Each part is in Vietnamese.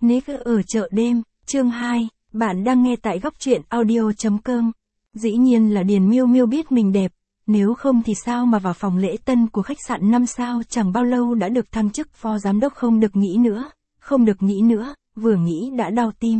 Nick ở chợ đêm, chương 2, bạn đang nghe tại góc truyện audio.com. Dĩ nhiên là Điền Miêu Miêu biết mình đẹp, nếu không thì sao mà vào phòng lễ tân của khách sạn 5 sao chẳng bao lâu đã được thăng chức phó giám đốc. Không được nghĩ nữa, vừa nghĩ đã đau tim.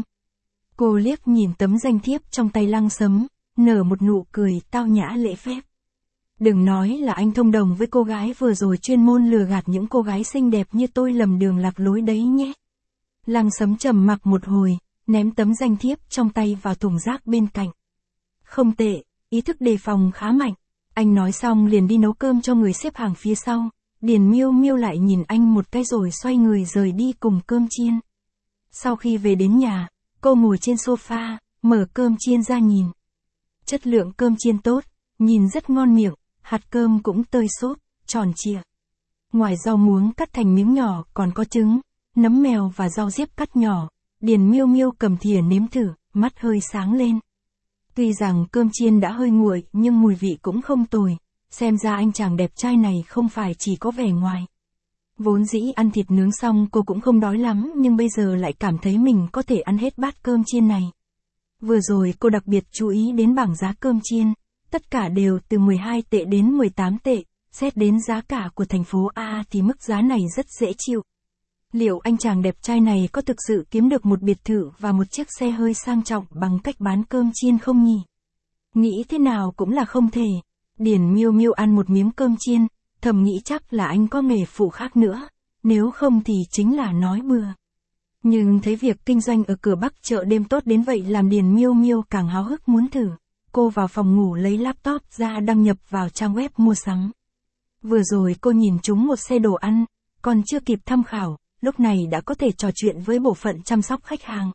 Cô liếc nhìn tấm danh thiếp trong tay Lăng Sấm, nở một nụ cười tao nhã lễ phép. Đừng nói là anh thông đồng với cô gái vừa rồi chuyên môn lừa gạt những cô gái xinh đẹp như tôi lầm đường lạc lối đấy nhé. Lăng Sấm trầm mặc một hồi, ném tấm danh thiếp trong tay vào thùng rác bên cạnh. Không tệ, ý thức đề phòng khá mạnh. Anh nói xong liền đi nấu cơm cho người xếp hàng phía sau. Điền Miêu Miêu lại nhìn anh một cái rồi xoay người rời đi cùng cơm chiên. Sau khi về đến nhà, cô ngồi trên sofa, mở cơm chiên ra nhìn. Chất lượng cơm chiên tốt, nhìn rất ngon miệng, hạt cơm cũng tơi xốp, tròn trịa. Ngoài rau muống cắt thành miếng nhỏ còn có trứng, nấm mèo và rau diếp cắt nhỏ. Điền Miêu Miêu cầm thìa nếm thử, mắt hơi sáng lên. Tuy rằng cơm chiên đã hơi nguội nhưng mùi vị cũng không tồi, xem ra anh chàng đẹp trai này không phải chỉ có vẻ ngoài. Vốn dĩ ăn thịt nướng xong cô cũng không đói lắm nhưng bây giờ lại cảm thấy mình có thể ăn hết bát cơm chiên này. Vừa rồi cô đặc biệt chú ý đến bảng giá cơm chiên, tất cả đều từ 12 tệ đến 18 tệ, xét đến giá cả của thành phố A thì mức giá này rất dễ chịu. Liệu anh chàng đẹp trai này có thực sự kiếm được một biệt thự và một chiếc xe hơi sang trọng bằng cách bán cơm chiên không nhỉ? Nghĩ thế nào cũng là không thể. Điền Miêu Miêu ăn một miếng cơm chiên, thầm nghĩ chắc là anh có nghề phụ khác nữa, nếu không thì chính là nói bừa. Nhưng thấy việc kinh doanh ở cửa Bắc chợ đêm tốt đến vậy làm Điền Miêu Miêu càng háo hức muốn thử. Cô vào phòng ngủ lấy laptop ra đăng nhập vào trang web mua sắm. Vừa rồi cô nhìn trúng một xe đồ ăn, còn chưa kịp tham khảo, lúc này đã có thể trò chuyện với bộ phận chăm sóc khách hàng.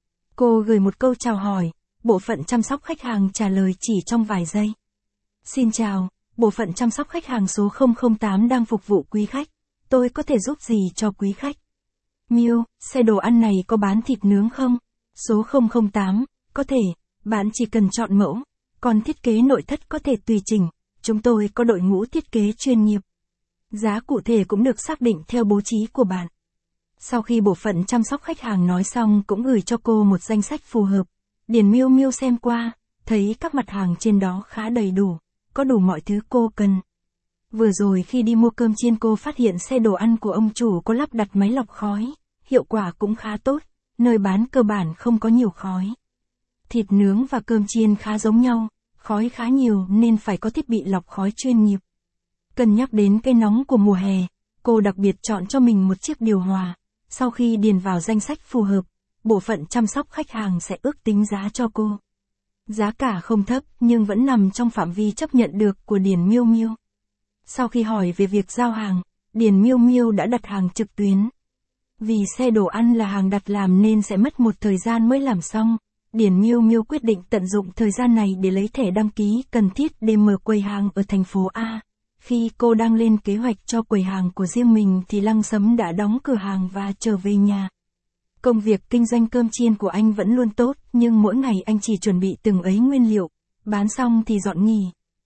Cô gửi một câu chào hỏi, bộ phận chăm sóc khách hàng trả lời chỉ trong vài giây. Xin chào, bộ phận chăm sóc khách hàng số 008 đang phục vụ quý khách, tôi có thể giúp gì cho quý khách? Miêu, xe đồ ăn này có bán thịt nướng không? Số 008, có thể, bạn chỉ cần chọn mẫu, còn thiết kế nội thất có thể tùy chỉnh, chúng tôi có đội ngũ thiết kế chuyên nghiệp. Giá cụ thể cũng được xác định theo bố trí của bạn. Sau khi bộ phận chăm sóc khách hàng nói xong cũng gửi cho cô một danh sách phù hợp. Điền Miêu Miêu xem qua, thấy các mặt hàng trên đó khá đầy đủ, có đủ mọi thứ cô cần. Vừa rồi khi đi mua cơm chiên cô phát hiện xe đồ ăn của ông chủ có lắp đặt máy lọc khói, hiệu quả cũng khá tốt, nơi bán cơ bản không có nhiều khói. Thịt nướng và cơm chiên khá giống nhau, khói khá nhiều nên phải có thiết bị lọc khói chuyên nghiệp. Cân nhắc đến cái nóng của mùa hè, cô đặc biệt chọn cho mình một chiếc điều hòa. Sau khi điền vào danh sách phù hợp, bộ phận chăm sóc khách hàng sẽ ước tính giá cho cô. Giá cả không thấp nhưng vẫn nằm trong phạm vi chấp nhận được của Điền Miêu Miêu. Sau khi hỏi về việc giao hàng, Điền Miêu Miêu đã đặt hàng trực tuyến. Vì xe đồ ăn là hàng đặt làm nên sẽ mất một thời gian mới làm xong. Điền Miêu Miêu quyết định tận dụng thời gian này để lấy thẻ đăng ký cần thiết để mở quầy hàng ở thành phố A. Khi cô đang lên kế hoạch cho quầy hàng của riêng mình thì Lăng Sấm đã đóng cửa hàng và trở về nhà. Công việc kinh doanh cơm chiên của anh vẫn luôn tốt, nhưng mỗi ngày anh chỉ chuẩn bị từng ấy nguyên liệu, bán xong thì dọn nghỉ.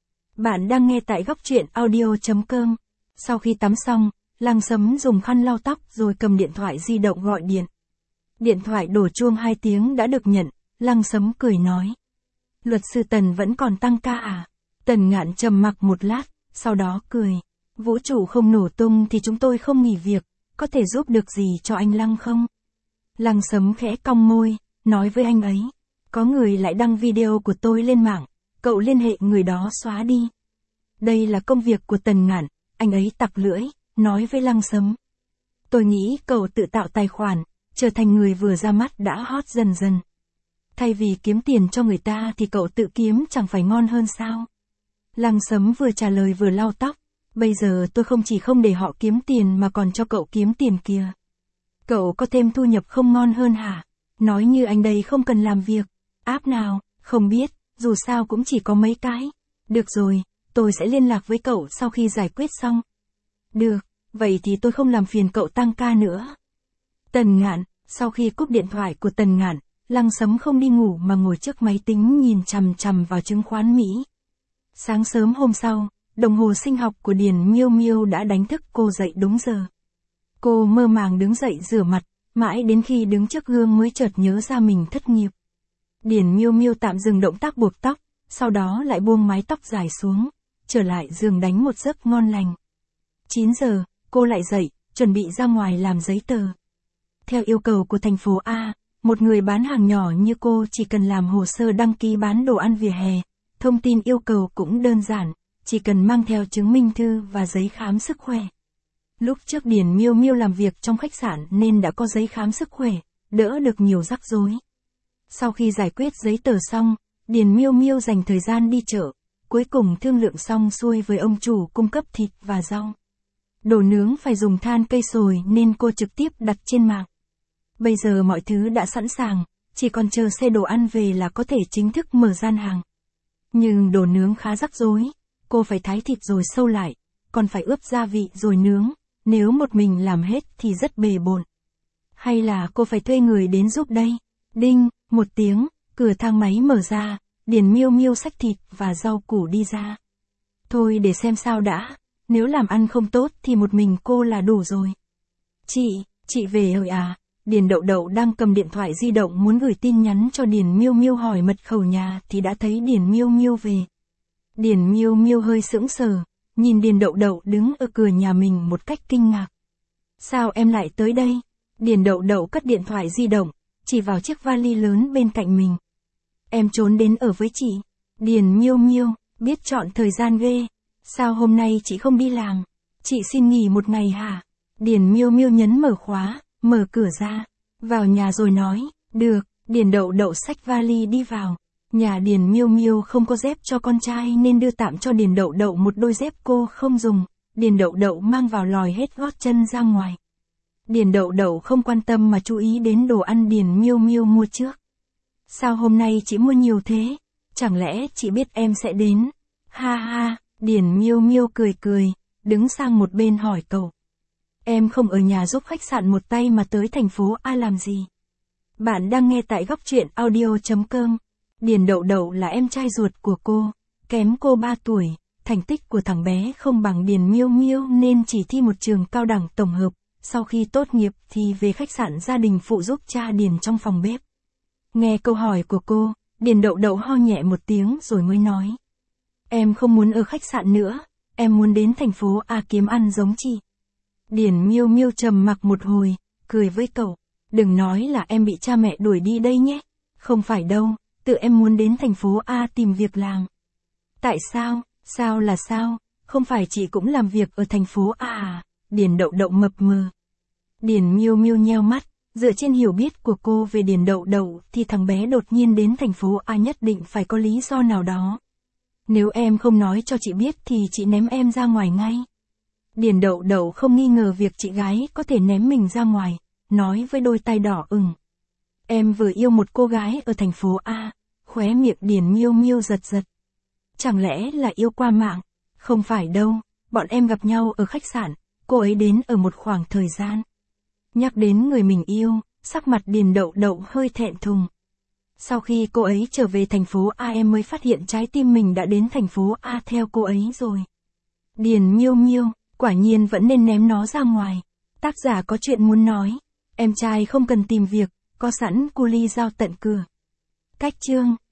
Bạn đang nghe tại góc truyện audio.com. Sau khi tắm xong, Lăng Sấm dùng khăn lau tóc rồi cầm điện thoại di động gọi điện. Điện thoại đổ chuông 2 tiếng đã được nhận, Lăng Sấm cười nói. Luật sư Tần vẫn còn tăng ca à? Tần Ngạn trầm mặc một lát, sau đó cười. Vũ trụ không nổ tung thì chúng tôi không nghỉ việc, có thể giúp được gì cho anh Lăng không? Lăng Sấm khẽ cong môi, nói với anh ấy. Có người lại đăng video của tôi lên mạng, cậu liên hệ người đó xóa đi. Đây là công việc của Tần Ngạn, anh ấy tặc lưỡi, nói với Lăng Sấm. Tôi nghĩ cậu tự tạo tài khoản, trở thành người vừa ra mắt đã hot dần dần. Thay vì kiếm tiền cho người ta thì cậu tự kiếm chẳng phải ngon hơn sao? Lăng Sấm vừa trả lời vừa lau tóc. Bây giờ tôi không chỉ không để họ kiếm tiền mà còn cho cậu kiếm tiền kìa. Cậu có thêm thu nhập không ngon hơn hả? Nói như anh đây không cần làm việc. App nào? Không biết, dù sao cũng chỉ có mấy cái. Được rồi, tôi sẽ liên lạc với cậu sau khi giải quyết xong. Được, vậy thì tôi không làm phiền cậu tăng ca nữa. Tần Ngạn, sau khi cúp điện thoại của Tần Ngạn, Lăng Sấm không đi ngủ mà ngồi trước máy tính nhìn chằm chằm vào chứng khoán Mỹ. Sáng sớm hôm sau, đồng hồ sinh học của Điền Miêu Miêu đã đánh thức cô dậy đúng giờ. Cô mơ màng đứng dậy rửa mặt, mãi đến khi đứng trước gương mới chợt nhớ ra mình thất nghiệp. Điền Miêu Miêu tạm dừng động tác buộc tóc, sau đó lại buông mái tóc dài xuống, trở lại giường đánh một giấc ngon lành. 9 giờ, cô lại dậy, chuẩn bị ra ngoài làm giấy tờ. Theo yêu cầu của thành phố A, một người bán hàng nhỏ như cô chỉ cần làm hồ sơ đăng ký bán đồ ăn vỉa hè. Thông tin yêu cầu cũng đơn giản, chỉ cần mang theo chứng minh thư và giấy khám sức khỏe. Lúc trước Điền Miêu Miêu làm việc trong khách sạn nên đã có giấy khám sức khỏe, đỡ được nhiều rắc rối. Sau khi giải quyết giấy tờ xong, Điền Miêu Miêu dành thời gian đi chợ, cuối cùng thương lượng xong xuôi với ông chủ cung cấp thịt và rau. Đồ nướng phải dùng than cây sồi nên cô trực tiếp đặt trên mạng. Bây giờ mọi thứ đã sẵn sàng, chỉ còn chờ xe đồ ăn về là có thể chính thức mở gian hàng. Nhưng đồ nướng khá rắc rối, cô phải thái thịt rồi sâu lại, còn phải ướp gia vị rồi nướng, nếu một mình làm hết thì rất bề bộn. Hay là cô phải thuê người đến giúp đây? Đinh, một tiếng, cửa thang máy mở ra, Điền Miêu Miêu xách thịt và rau củ đi ra. Thôi để xem sao đã, nếu làm ăn không tốt thì một mình cô là đủ rồi. Chị về rồi à? Điền Đậu Đậu đang cầm điện thoại di động muốn gửi tin nhắn cho Điền Miêu Miêu hỏi mật khẩu nhà thì đã thấy Điền Miêu Miêu về. Điền Miêu Miêu hơi sững sờ, nhìn Điền Đậu Đậu đứng ở cửa nhà mình một cách kinh ngạc. Sao em lại tới đây? Điền Đậu Đậu cất điện thoại di động, chỉ vào chiếc vali lớn bên cạnh mình. Em trốn đến ở với chị. Điền Miêu Miêu, biết chọn thời gian ghê. Sao hôm nay chị không đi làm? Chị xin nghỉ một ngày hả? Điền Miêu Miêu nhấn mở khóa, mở cửa ra, vào nhà rồi nói, được. Điền Đậu Đậu xách vali đi vào. Nhà Điền Miêu Miêu không có dép cho con trai nên đưa tạm cho Điền Đậu Đậu một đôi dép cô không dùng. Điền Đậu Đậu mang vào lòi hết gót chân ra ngoài. Điền Đậu Đậu không quan tâm mà chú ý đến đồ ăn Điền Miêu Miêu mua trước. Sao hôm nay chị mua nhiều thế? Chẳng lẽ chị biết em sẽ đến? Ha ha, Điền Miêu Miêu cười cười, đứng sang một bên hỏi cậu. Em không ở nhà giúp khách sạn một tay mà tới thành phố A làm gì? Bạn đang nghe tại góc truyện audio.com. Điền Đậu Đậu là em trai ruột của cô, kém cô 3 tuổi, thành tích của thằng bé không bằng Điền Miêu Miêu nên chỉ thi một trường cao đẳng tổng hợp, sau khi tốt nghiệp thì về khách sạn gia đình phụ giúp cha Điền trong phòng bếp. Nghe câu hỏi của cô, Điền Đậu Đậu ho nhẹ một tiếng rồi mới nói. Em không muốn ở khách sạn nữa, em muốn đến thành phố A kiếm ăn giống chị. Điền Miêu Miêu trầm mặc một hồi, cười với cậu. Đừng nói là em bị cha mẹ đuổi đi đây nhé. Không phải đâu, tự em muốn đến thành phố A tìm việc làm. Tại sao? Sao là sao? Không phải chị cũng làm việc ở thành phố A à? Điền Đậu Đậu mập mờ. Điền Miêu Miêu nheo mắt, dựa trên hiểu biết của cô về Điền Đậu Đậu thì thằng bé đột nhiên đến thành phố A nhất định phải có lý do nào đó. Nếu em không nói cho chị biết thì chị ném em ra ngoài ngay. Điền Đậu Đậu không nghi ngờ việc chị gái có thể ném mình ra ngoài, nói với đôi tay đỏ ửng. Em vừa yêu một cô gái ở thành phố A, khóe miệng Điền Miêu Miêu giật giật. Chẳng lẽ là yêu qua mạng? Không phải đâu, bọn em gặp nhau ở khách sạn, cô ấy đến ở một khoảng thời gian. Nhắc đến người mình yêu, sắc mặt Điền Đậu Đậu hơi thẹn thùng. Sau khi cô ấy trở về thành phố A em mới phát hiện trái tim mình đã đến thành phố A theo cô ấy rồi. Điền Miêu Miêu, quả nhiên vẫn nên ném nó ra ngoài. Tác giả có chuyện muốn nói. Em trai không cần tìm việc, có sẵn cu ly giao tận cửa. Cách chương